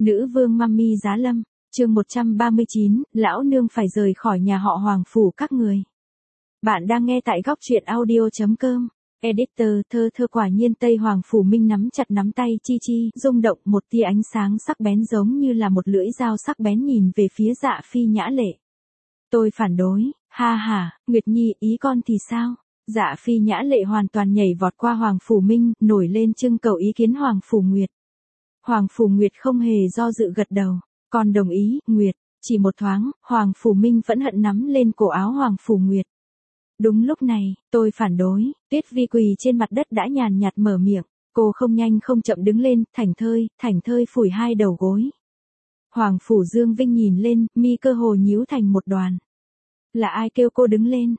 Nữ vương Mummy Giá Lâm, chương 139, lão nương phải rời khỏi nhà họ Hoàng phủ các người. Bạn đang nghe tại góc truyện audio.com. Editor, thơ quả nhiên Tây Hoàng Phủ Minh nắm chặt nắm tay chi chi, rung động một tia ánh sáng sắc bén giống như là một lưỡi dao sắc bén nhìn về phía Dạ Phi Nhã Lệ. Tôi phản đối, ha ha, Nguyệt Nhi ý con thì sao? Dạ Phi Nhã Lệ hoàn toàn nhảy vọt qua Hoàng Phủ Minh, nổi lên trưng cầu ý kiến Hoàng Phủ Nguyệt. Hoàng Phủ Nguyệt không hề do dự gật đầu, con đồng ý, Nguyệt. Chỉ một thoáng, Hoàng Phủ Minh phẫn hận nắm lên cổ áo Hoàng Phủ Nguyệt. Đúng lúc này, tôi phản đối, Tuyết Vi quỳ trên mặt đất đã nhàn nhạt mở miệng, cô không nhanh không chậm đứng lên, thảnh thơi phủi hai đầu gối. Hoàng Phủ Dương Vinh nhìn lên, mi cơ hồ nhíu thành một đoàn. Là ai kêu cô đứng lên?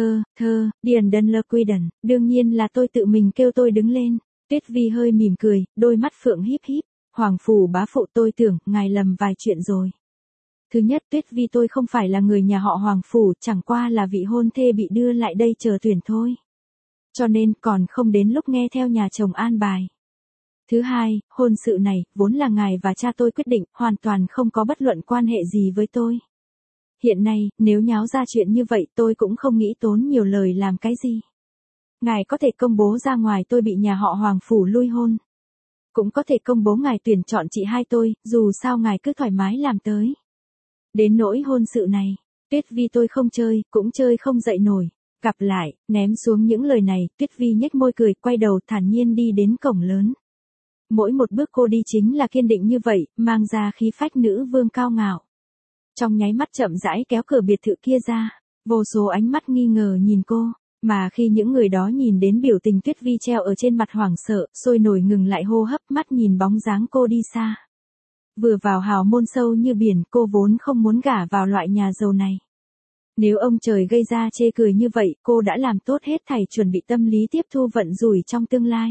Điền Đân Lơ Quy Đần, đương nhiên là tôi tự mình kêu tôi đứng lên. Tuyết Vi hơi mỉm cười, đôi mắt phượng híp híp, Hoàng Phủ bá phụ tôi tưởng, ngài lầm vài chuyện rồi. Thứ nhất, Tuyết Vi tôi không phải là người nhà họ Hoàng Phủ, chẳng qua là vị hôn thê bị đưa lại đây chờ tuyển thôi. Cho nên còn không đến lúc nghe theo nhà chồng an bài. Thứ hai, hôn sự này, vốn là ngài và cha tôi quyết định, hoàn toàn không có bất luận quan hệ gì với tôi. Hiện nay, nếu nháo ra chuyện như vậy tôi cũng không nghĩ tốn nhiều lời làm cái gì. Ngài có thể công bố ra ngoài tôi bị nhà họ Hoàng Phủ lui hôn. Cũng có thể công bố ngài tuyển chọn chị hai tôi, dù sao ngài cứ thoải mái làm tới. Đến nỗi hôn sự này, Tuyết Vi tôi không chơi, cũng chơi không dậy nổi. Gặp lại, ném xuống những lời này, Tuyết Vi nhếch môi cười, quay đầu thản nhiên đi đến cổng lớn. Mỗi một bước cô đi chính là kiên định như vậy, mang ra khí phách nữ vương cao ngạo. Trong nháy mắt chậm rãi kéo cửa biệt thự kia ra, vô số ánh mắt nghi ngờ nhìn cô, mà khi những người đó nhìn đến biểu tình Tuyết Vi treo ở trên mặt hoảng sợ, sôi nổi ngừng lại hô hấp, mắt nhìn bóng dáng cô đi xa. Vừa vào hào môn sâu như biển, cô vốn không muốn gả vào loại nhà giàu này. Nếu ông trời gây ra chê cười như vậy, cô đã làm tốt hết thảy chuẩn bị tâm lý tiếp thu vận rủi trong tương lai.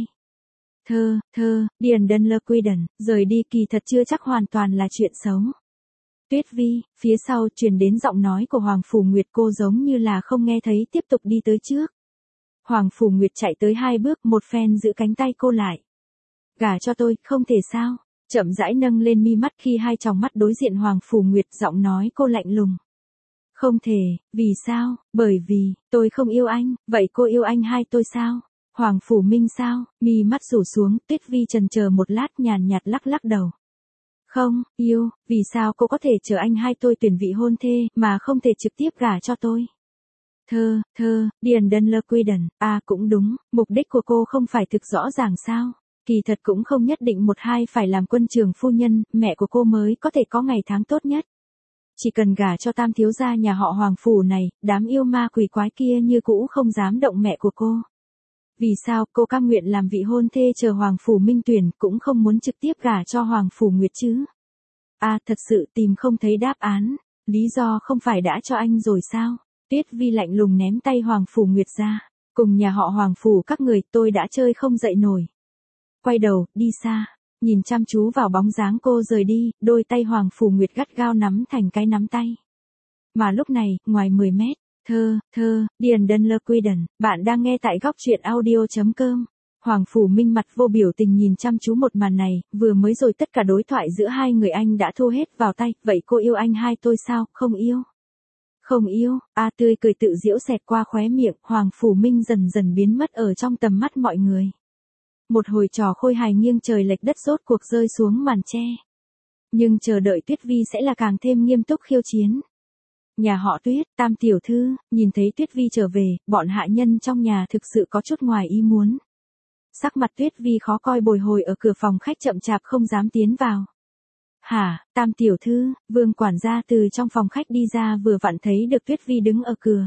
Điền Đân Lơ Quy Đần, rời đi kỳ thật chưa chắc hoàn toàn là chuyện xấu. Tuyết Vi, phía sau truyền đến giọng nói của Hoàng Phủ Nguyệt, cô giống như là không nghe thấy, tiếp tục đi tới trước. Hoàng Phủ Nguyệt chạy tới hai bước, một phen giữ cánh tay cô lại. Gả cho tôi, không thể sao? Chậm rãi nâng lên mi mắt, khi hai tròng mắt đối diện Hoàng Phủ Nguyệt, giọng nói cô lạnh lùng. Không thể, vì sao? Bởi vì, tôi không yêu anh, vậy cô yêu anh hai tôi sao? Hoàng Phủ Minh sao? Mi mắt rủ xuống, Tuyết Vi chần chờ một lát nhàn nhạt lắc đầu. Không, yêu, vì sao cô có thể chờ anh hai tôi tuyển vị hôn thê, mà không thể trực tiếp gả cho tôi? Điền Đân Lơ Quy Đần, cũng đúng, mục đích của cô không phải thực rõ ràng sao? Kỳ thật cũng không nhất định một hai phải làm quân trường phu nhân, mẹ của cô mới có thể có ngày tháng tốt nhất. Chỉ cần gả cho tam thiếu gia nhà họ Hoàng Phủ này, đám yêu ma quỷ quái kia như cũ không dám động mẹ của cô. Vì sao cô cam nguyện làm vị hôn thê chờ Hoàng Phủ Minh tuyển, cũng không muốn trực tiếp gả cho Hoàng Phủ Nguyệt chứ? Thật sự tìm không thấy đáp án, lý do không phải đã cho anh rồi sao? Tuyết Vi lạnh lùng ném tay Hoàng Phủ Nguyệt ra, cùng nhà họ Hoàng Phủ các người, tôi đã chơi không dậy nổi. Quay đầu, đi xa, nhìn chăm chú vào bóng dáng cô rời đi, đôi tay Hoàng Phủ Nguyệt gắt gao nắm thành cái nắm tay. Mà lúc này, ngoài 10 mét, Điền Đân Lơ Quy Đần, bạn đang nghe tại góc truyện audio.com. Hoàng Phủ Minh mặt vô biểu tình nhìn chăm chú một màn này, vừa mới rồi tất cả đối thoại giữa hai người anh đã thu hết vào tay, vậy cô yêu anh hai tôi sao? Không yêu. Không yêu, tươi cười tự giễu xẹt qua khóe miệng, Hoàng Phủ Minh dần dần biến mất ở trong tầm mắt mọi người. Một hồi trò khôi hài nghiêng trời lệch đất rốt cuộc rơi xuống màn che. Nhưng chờ đợi Tuyết Vi sẽ là càng thêm nghiêm túc khiêu chiến. Nhà họ Tuyết, tam tiểu thư, nhìn thấy Tuyết Vi trở về, bọn hạ nhân trong nhà thực sự có chút ngoài ý muốn. Sắc mặt Tuyết Vi khó coi, bồi hồi ở cửa phòng khách chậm chạp không dám tiến vào. Hả, tam tiểu thư, Vương quản gia từ trong phòng khách đi ra vừa vặn thấy được Tuyết Vi đứng ở cửa.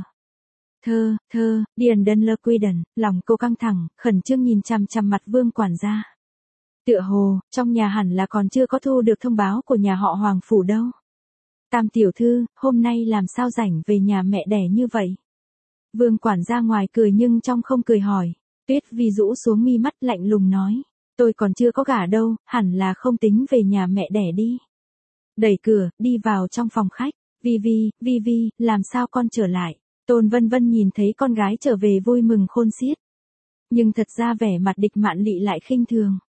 Điền Đân Lơ Quy Đần, lòng cô căng thẳng, khẩn trương nhìn chằm chằm mặt Vương quản gia. Tựa hồ, trong nhà hẳn là còn chưa có thu được thông báo của nhà họ Hoàng Phủ đâu. Tam tiểu thư, hôm nay làm sao rảnh về nhà mẹ đẻ như vậy? Vương quản gia ngoài cười nhưng trong không cười hỏi. Tuyết Vi rũ xuống mi mắt lạnh lùng nói. Tôi còn chưa có gả đâu, hẳn là không tính về nhà mẹ đẻ đi. Đẩy cửa, đi vào trong phòng khách. Vi, làm sao con trở lại? Tôn Vân Vân nhìn thấy con gái trở về vui mừng khôn xiết. Nhưng thật ra vẻ mặt Địch Mạn Lị lại khinh thường.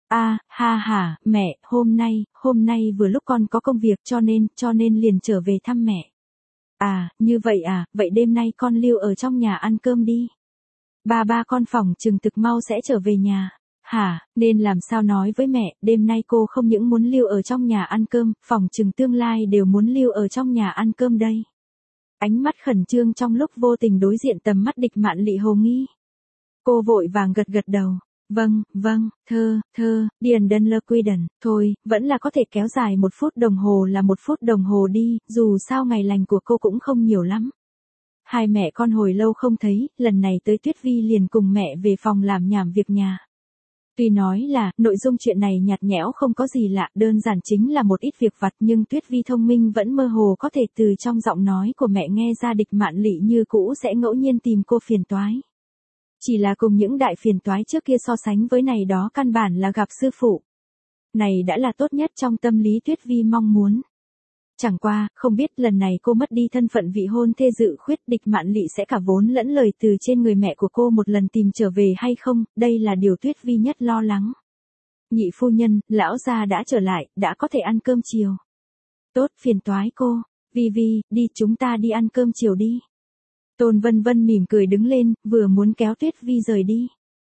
Ha ha, mẹ, hôm nay vừa lúc con có công việc cho nên liền trở về thăm mẹ. Như vậy vậy đêm nay con lưu ở trong nhà ăn cơm đi. Ba con phỏng chừng thực mau sẽ trở về nhà. Hả, nên làm sao nói với mẹ, đêm nay cô không những muốn lưu ở trong nhà ăn cơm, phỏng chừng tương lai đều muốn lưu ở trong nhà ăn cơm đây. Ánh mắt khẩn trương trong lúc vô tình đối diện tầm mắt Địch Mạn Lị hồ nghi. Cô vội vàng gật đầu. Vâng, Điền Đơn Lơ Quy Đần, thôi, vẫn là có thể kéo dài 1 phút đồng hồ là 1 phút đồng hồ đi, dù sao ngày lành của cô cũng không nhiều lắm. Hai mẹ con hồi lâu không thấy, lần này tới Tuyết Vi liền cùng mẹ về phòng làm nhảm việc nhà. Tuy nói là, nội dung chuyện này nhạt nhẽo không có gì lạ, đơn giản chính là một ít việc vặt nhưng Tuyết Vi thông minh vẫn mơ hồ có thể từ trong giọng nói của mẹ nghe ra Địch Mạn Lị như cũ sẽ ngẫu nhiên tìm cô phiền toái. Chỉ là cùng những đại phiền toái trước kia so sánh với này đó căn bản là gặp sư phụ. Này đã là tốt nhất trong tâm lý Tuyết Vi mong muốn. Chẳng qua, không biết lần này cô mất đi thân phận vị hôn thê dự khuyết Địch Mạn Lị sẽ cả vốn lẫn lời từ trên người mẹ của cô một lần tìm trở về hay không, đây là điều Tuyết Vi nhất lo lắng. Nhị phu nhân, lão gia đã trở lại, đã có thể ăn cơm chiều. Tốt, phiền toái cô. Vi, đi chúng ta đi ăn cơm chiều đi. Tôn Vân Vân mỉm cười đứng lên, vừa muốn kéo Tuyết Vi rời đi.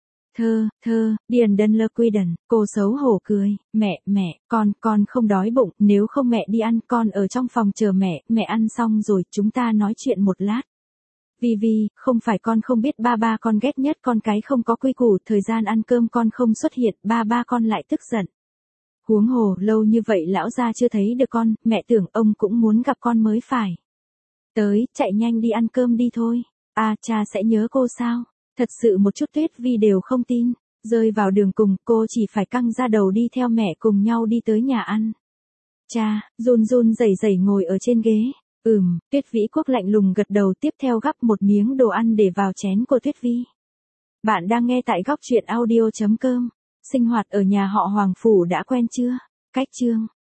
Điền Đơn Lơ Quy Đần, cô xấu hổ cười, mẹ, con không đói bụng, nếu không mẹ đi ăn, con ở trong phòng chờ mẹ ăn xong rồi chúng ta nói chuyện một lát. Vi, không phải con không biết ba con ghét nhất con cái không có quy củ, thời gian ăn cơm con không xuất hiện, ba con lại tức giận. Huống hồ, lâu như vậy lão gia chưa thấy được con, mẹ tưởng ông cũng muốn gặp con mới phải. Chạy nhanh đi ăn cơm đi thôi. Cha sẽ nhớ cô sao? Thật sự một chút Tuyết Vi đều không tin. Rơi vào đường cùng, cô chỉ phải căng ra đầu đi theo mẹ cùng nhau đi tới nhà ăn. Cha, run rẩy ngồi ở trên ghế. Tuyết Vĩ Quốc lạnh lùng gật đầu tiếp theo gắp một miếng đồ ăn để vào chén của Tuyết Vi. Bạn đang nghe tại góc truyện audio.com. Sinh hoạt ở nhà họ Hoàng Phủ đã quen chưa? Cách chương